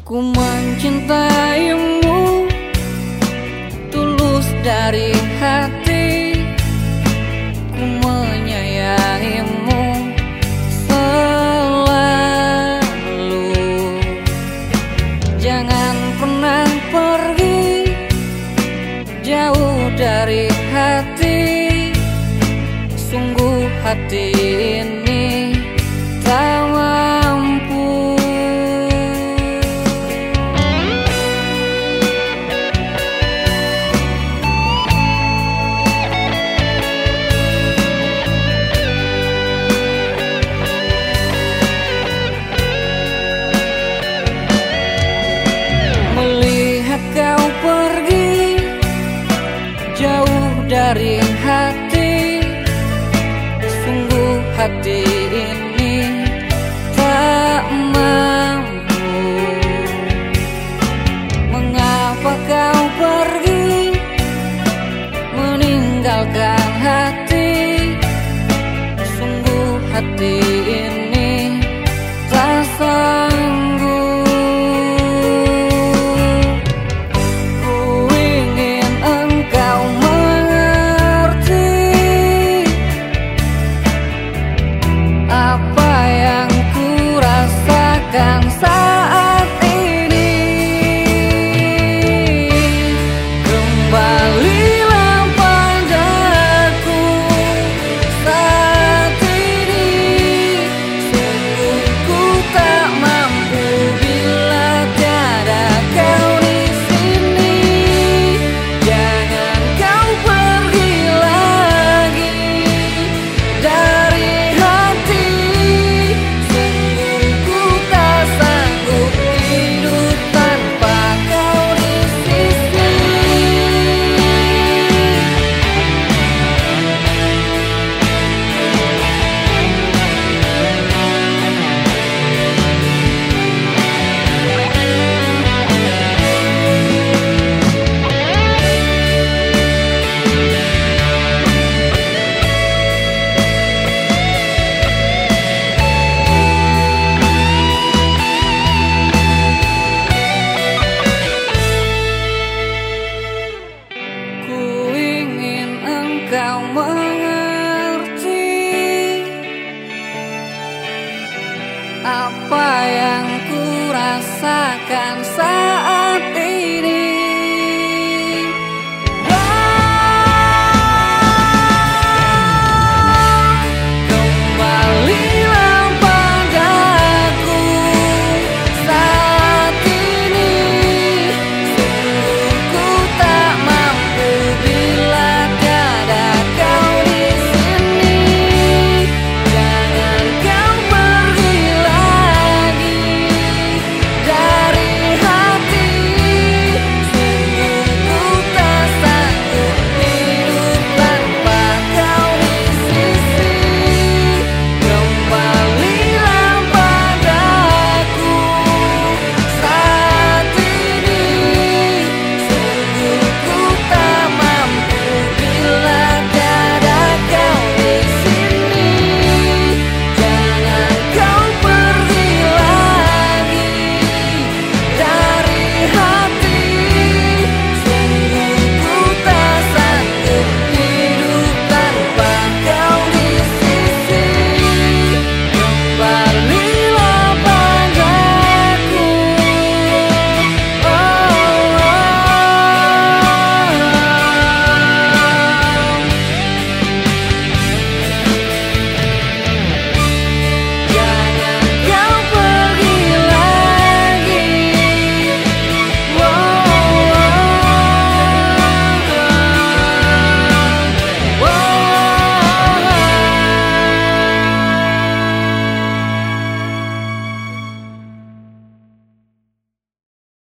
Ku mencintaimu tulus dari hati, ku menyayangimu selalu. Jangan pernah pergi jauh dari hati, sungguh hati ini tak mampu. Melihat kau pergi jauh dari hati, sungguh hati ini tak mampu. Mengapa kau pergi meninggalkan hati, sungguh hati ini tak sanggup. Saat ini kembalilah padaku. Saat ini sungguh ku tak mampu bila tiada kau di sini. Jangan kau pergi lagi dari hati. Kau mengerti apa yang ku rasakan saat